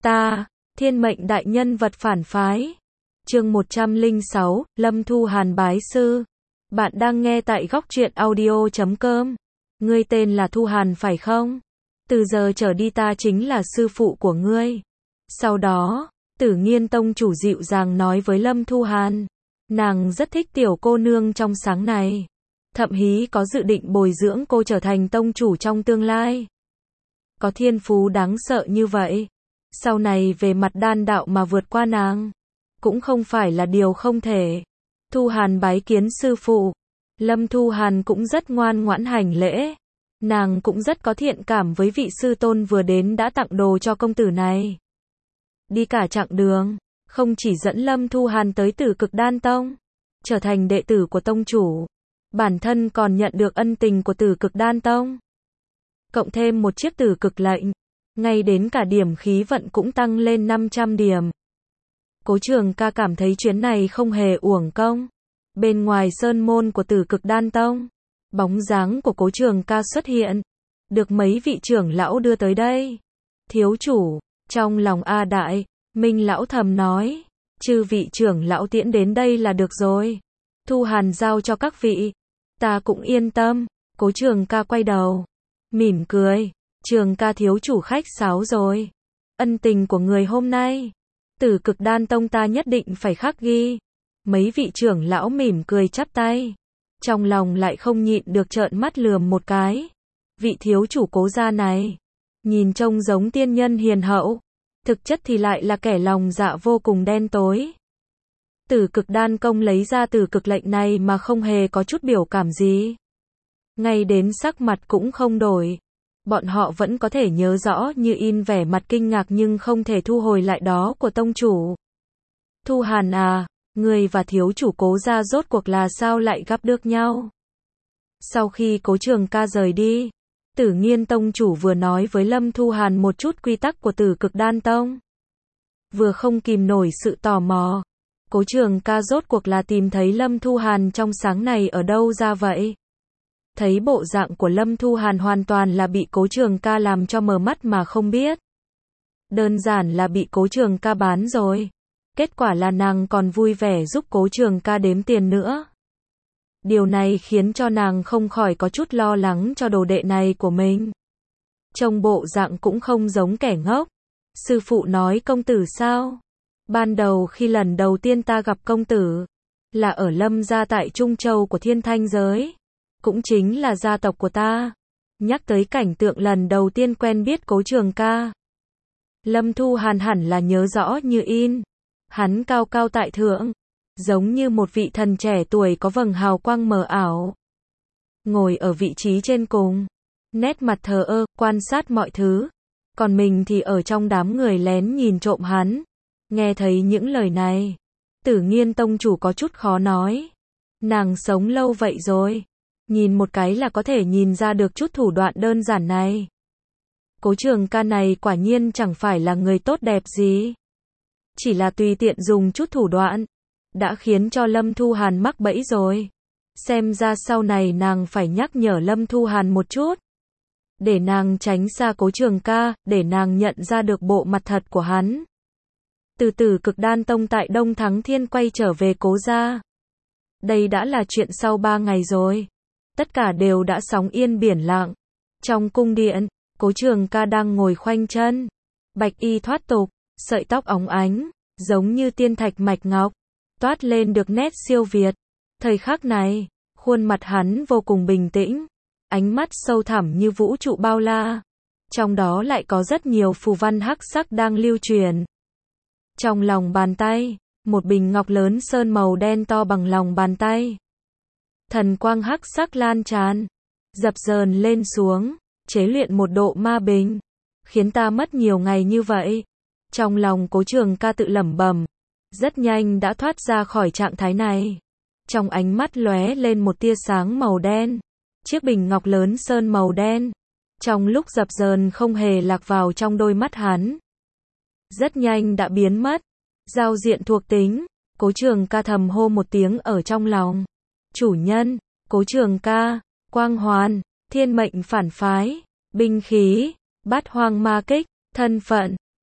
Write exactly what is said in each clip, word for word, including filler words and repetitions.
Ta, thiên mệnh đại nhân vật phản phái. Chương một trăm lẻ sáu, Lâm Thu Hàn bái sư. Bạn đang nghe tại góc truyện audio chấm com. Ngươi tên là Thu Hàn phải không? Từ giờ trở đi ta chính là sư phụ của ngươi. Sau đó, Tử Nghiên tông chủ dịu dàng nói với Lâm Thu Hàn. Nàng rất thích tiểu cô nương trong sáng này. Thậm chí có dự định bồi dưỡng cô trở thành tông chủ trong tương lai. Có thiên phú đáng sợ như vậy. Sau này về mặt đan đạo mà vượt qua nàng, cũng không phải là điều không thể. Thu Hàn bái kiến sư phụ. Lâm Thu Hàn cũng rất ngoan ngoãn hành lễ. Nàng cũng rất có thiện cảm với vị sư tôn vừa đến đã tặng đồ cho công tử này. Đi cả chặng đường, không chỉ dẫn Lâm Thu Hàn tới Tử Cực Đan Tông, trở thành đệ tử của tông chủ, bản thân còn nhận được ân tình của Tử Cực Đan Tông. Cộng thêm một chiếc Tử Cực lệnh, ngay đến cả điểm khí vận cũng tăng lên năm trăm điểm. Cố Trường Ca cảm thấy chuyến này không hề uổng công. Bên ngoài sơn môn của Tử Cực Đan Tông, bóng dáng của Cố Trường Ca xuất hiện, được mấy vị trưởng lão đưa tới đây. Thiếu chủ, trong lòng A Đại, Minh lão thầm nói, chư vị trưởng lão tiễn đến đây là được rồi. Thu Hàn giao cho các vị, ta cũng yên tâm. Cố Trường Ca quay đầu, mỉm cười, Trường Ca thiếu chủ khách sáo rồi. Ân tình của người hôm nay, Tử Cực Đan Tông ta nhất định phải khắc ghi. Mấy vị trưởng lão mỉm cười chắp tay, trong lòng lại không nhịn được trợn mắt lườm một cái. Vị thiếu chủ Cố gia này, nhìn trông giống tiên nhân hiền hậu, thực chất thì lại là kẻ lòng dạ vô cùng đen tối. Tử Cực Đan Công lấy ra Tử Cực lệnh này mà không hề có chút biểu cảm gì. Ngay đến sắc mặt cũng không đổi. Bọn họ vẫn có thể nhớ rõ như in vẻ mặt kinh ngạc nhưng không thể thu hồi lại đó của tông chủ. Thu Hàn à, người và thiếu chủ Cố gia rốt cuộc là sao lại gặp được nhau? Sau khi Cố Trường Ca rời đi, Tử Nghiên tông chủ vừa nói với Lâm Thu Hàn một chút quy tắc của Tử Cực Đan Tông. Vừa không kìm nổi sự tò mò, Cố Trường Ca rốt cuộc là tìm thấy Lâm Thu Hàn trong sáng này ở đâu ra vậy? Thấy bộ dạng của Lâm Thu Hàn hoàn toàn là bị Cố Trường Ca làm cho mờ mắt mà không biết. Đơn giản là bị Cố Trường Ca bán rồi. Kết quả là nàng còn vui vẻ giúp Cố Trường Ca đếm tiền nữa. Điều này khiến cho nàng không khỏi có chút lo lắng cho đồ đệ này của mình. Trông bộ dạng cũng không giống kẻ ngốc. Sư phụ nói công tử sao? Ban đầu khi lần đầu tiên ta gặp công tử, là ở Lâm gia tại Trung Châu của Thiên Thanh giới. Cũng chính là gia tộc của ta. Nhắc tới cảnh tượng lần đầu tiên quen biết Cố Trường Ca, Lâm Thu Hàn hẳn là nhớ rõ như in. Hắn cao cao tại thượng, giống như một vị thần trẻ tuổi có vầng hào quang mờ ảo. Ngồi ở vị trí trên cùng, nét mặt thờ ơ, quan sát mọi thứ. Còn mình thì ở trong đám người lén nhìn trộm hắn. Nghe thấy những lời này, Tử Nghiên tông chủ có chút khó nói. Nàng sống lâu vậy rồi, nhìn một cái là có thể nhìn ra được chút thủ đoạn đơn giản này. Cố Trường Ca này quả nhiên chẳng phải là người tốt đẹp gì. Chỉ là tùy tiện dùng chút thủ đoạn, đã khiến cho Lâm Thu Hàn mắc bẫy rồi. Xem ra sau này nàng phải nhắc nhở Lâm Thu Hàn một chút. Để nàng tránh xa Cố Trường Ca, để nàng nhận ra được bộ mặt thật của hắn. Từ Tử Cực Đan Tông tại Đông Thắng Thiên quay trở về Cố gia. Đây đã là chuyện sau ba ngày rồi. Tất cả đều đã sóng yên biển lặng. Trong cung điện, Cố Trường Ca đang ngồi khoanh chân. Bạch y thoát tục, sợi tóc óng ánh, giống như tiên thạch mạch ngọc, toát lên được nét siêu việt. Thời khắc này, khuôn mặt hắn vô cùng bình tĩnh, ánh mắt sâu thẳm như vũ trụ bao la. Trong đó lại có rất nhiều phù văn hắc sắc đang lưu truyền. Trong lòng bàn tay, một bình ngọc lớn sơn màu đen to bằng lòng bàn tay. Thần quang hắc sắc lan tràn, dập dờn lên xuống, chế luyện một độ ma bình, khiến ta mất nhiều ngày như vậy. Trong lòng Cố Trường Ca tự lẩm bẩm, rất nhanh đã thoát ra khỏi trạng thái này. Trong ánh mắt lóe lên một tia sáng màu đen. Chiếc bình ngọc lớn sơn màu đen, trong lúc dập dờn không hề lạc vào trong đôi mắt hắn. Rất nhanh đã biến mất. Giao diện thuộc tính, Cố Trường Ca thầm hô một tiếng ở trong lòng. Chủ nhân, Cố Trường Ca, quang hoàn, thiên mệnh phản phái, binh khí, bát hoang ma kích, thân phận,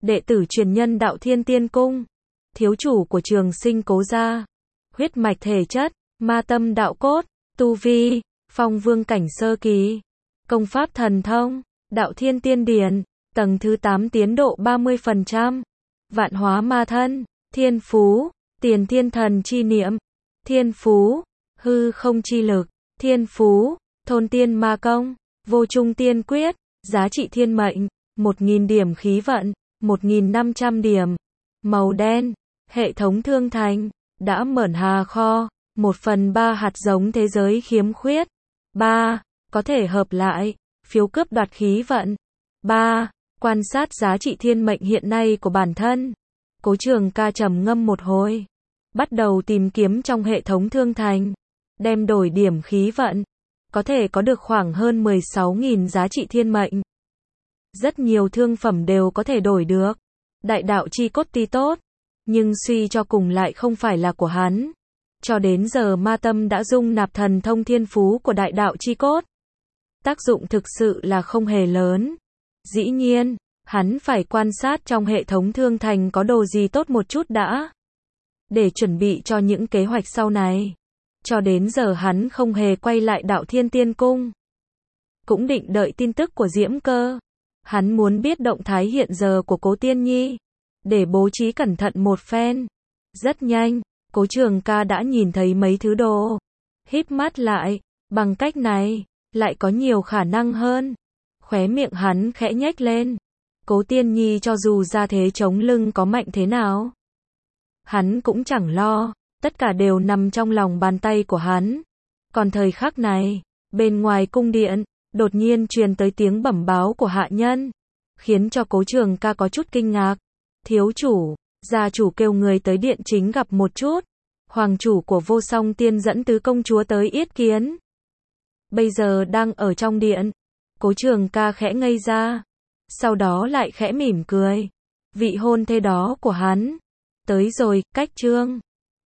đệ tử truyền nhân Đạo Thiên Tiên Cung, thiếu chủ của Trường Sinh Cố gia, huyết mạch thể chất, ma tâm đạo cốt, tu vi, phong vương cảnh sơ kỳ, công pháp thần thông, Đạo Thiên Tiên Điển, tầng thứ tám tiến độ ba mươi phần trăm, vạn hóa ma thân, thiên phú, tiền thiên thần chi niệm, thiên phú, hư không chi lực, thiên phú, thôn tiên ma công, vô trung tiên quyết, giá trị thiên mệnh, một nghìn điểm khí vận, một nghìn năm trăm điểm, màu đen, hệ thống thương thành, đã mởn hà kho, một phần ba hạt giống thế giới khiếm khuyết, ba, có thể hợp lại, phiếu cướp đoạt khí vận, ba, quan sát giá trị thiên mệnh hiện nay của bản thân. Cố Trường Ca trầm ngâm một hồi, bắt đầu tìm kiếm trong hệ thống thương thành, đem đổi điểm khí vận, có thể có được khoảng hơn mười sáu nghìn giá trị thiên mệnh. Rất nhiều thương phẩm đều có thể đổi được, đại đạo chi cốt tuy tốt, nhưng suy cho cùng lại không phải là của hắn. Cho đến giờ ma tâm đã dung nạp thần thông thiên phú của đại đạo chi cốt. Tác dụng thực sự là không hề lớn. Dĩ nhiên, hắn phải quan sát trong hệ thống thương thành có đồ gì tốt một chút đã, để chuẩn bị cho những kế hoạch sau này. Cho đến giờ hắn không hề quay lại Đạo Thiên Tiên Cung. Cũng định đợi tin tức của Diễm Cơ. Hắn muốn biết động thái hiện giờ của Cố Tiên Nhi, để bố trí cẩn thận một phen. Rất nhanh, Cố Trường Ca đã nhìn thấy mấy thứ đồ. Híp mắt lại, bằng cách này, lại có nhiều khả năng hơn. Khóe miệng hắn khẽ nhếch lên. Cố Tiên Nhi cho dù ra thế chống lưng có mạnh thế nào, hắn cũng chẳng lo, tất cả đều nằm trong lòng bàn tay của hắn. Còn thời khắc này, bên ngoài cung điện, đột nhiên truyền tới tiếng bẩm báo của hạ nhân, khiến cho Cố Trường Ca có chút kinh ngạc. Thiếu chủ, gia chủ kêu người tới điện chính gặp một chút. Hoàng chủ của Vô Song Tiên dẫn tứ công chúa tới yết kiến. Bây giờ đang ở trong điện. Cố Trường Ca khẽ ngây ra, sau đó lại khẽ mỉm cười. Vị hôn thê đó của hắn tới rồi, cách chương